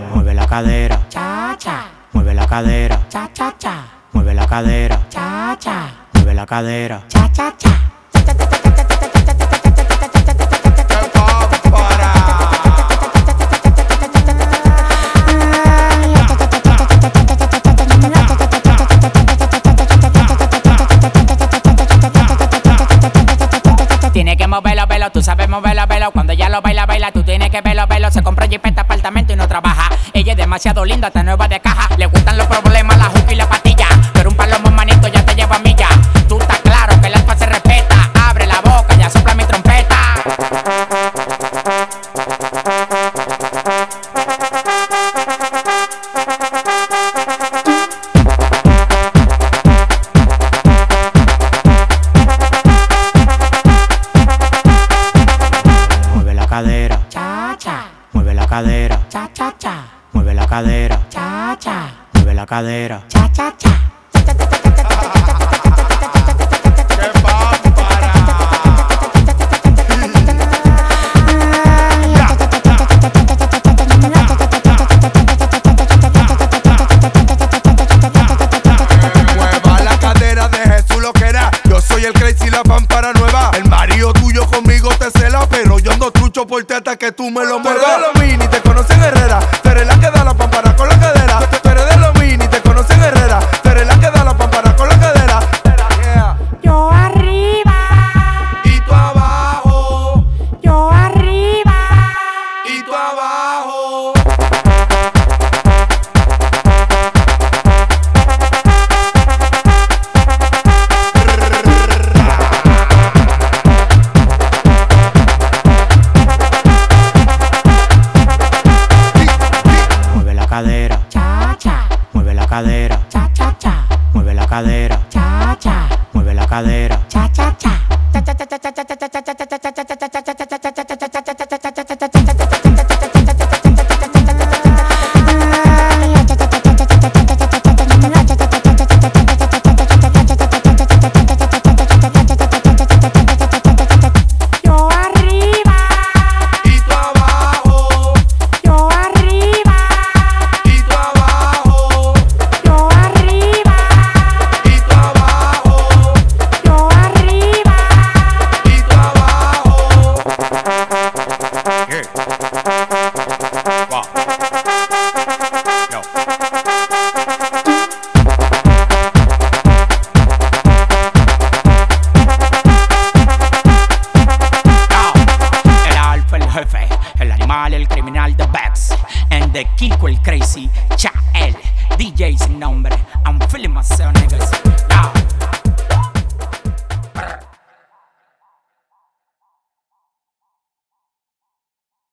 Mueve la cadera, cha cha, mueve la cadera, cha cha cha, mueve la cadera, cha cha, mueve la cadera. cha cha cha. Tienes que moverlo, velo, tú sabes moverlo, velo. Cuando ella lo baila, baila, tú tienes que verlo, velo. Se compró jipeta, apartamento y no trabaja. Ella es demasiado linda, está nueva de caja. Le gustan los problemas, la juca y la pastilla. Pero un palomo manito ya te lleva a milla. Tú estás claro que el alfa se respeta. Abre la boca, ya sopla mi trompeta. Mueve la cadera, Cha cha, mueve la cadera, cha cha cha, mueve la cadera, cha cha, mueve la cadera. cha cha cha. Mueva la cadera de Jesús lo que era. Yo soy el crazy, la pámpara nueva. El marido tuyo conmigo te cela, pero yo ando trucho por ti hasta que tú me lo muevas. Tú eres de los mini, te conocen Herrera. Tú eres la que da la pámpara con la cadera. Tú eres de los mini, te conocen Herrera. Tú eres la que da la pámpara con la cadera. Yeah. Yo arriba, Y tú abajo, yo arriba. y tú abajo. Mueve la cadera, Cha cha, mueve la cadera, cha cha cha, mueve la cadera, cha cha, mueve la cadera. cha cha cha. Yo arriba, Y tú abajo, yo arriba, y tú abajo, yo arriba, y tú abajo, yo arriba. y tú abajo. El alfa, el jefe, el animal, el criminal, the Bex. And the Kiko, el crazy, Chael, DJ sin nombre. I'm feeling myself, niggas.